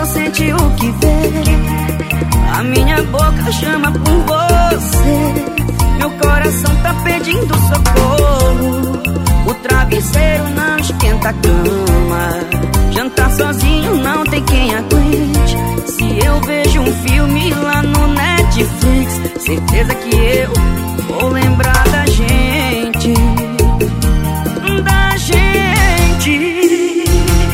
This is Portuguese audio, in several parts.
só sente o que vê. A minha boca chama por você. Meu coração tá pedindo socorro. O travesseiro não esquenta a cama. Jantar sozinho não tem quem aguente. Se eu vejo um filme lá no Netflix, certeza que eu vou lembrar da gente. Da gente.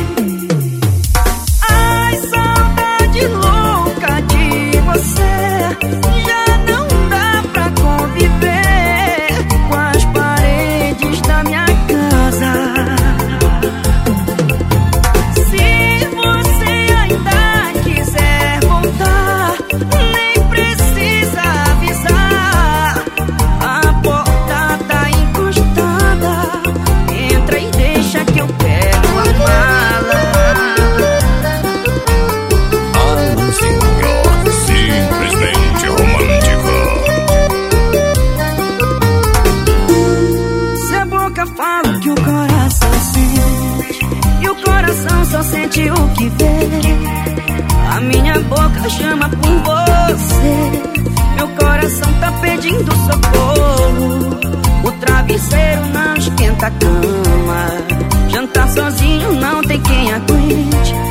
Ai, saudade louca de você. Já não dá pra conviver com as paredes da minha casa. Se você ainda quiser voltar, nem precisa avisar. A porta tá encostada. Entra e deixa que eu pego a mala. Alan Senhor, simplesmente romântico. Se a boca fala o que o coração sente, e o coração só sente o que vê. A minha boca chama por você. Meu coração tá pedindo socorro. O travesseiro não esquenta a cama. Jantar sozinho não tem quem aguente.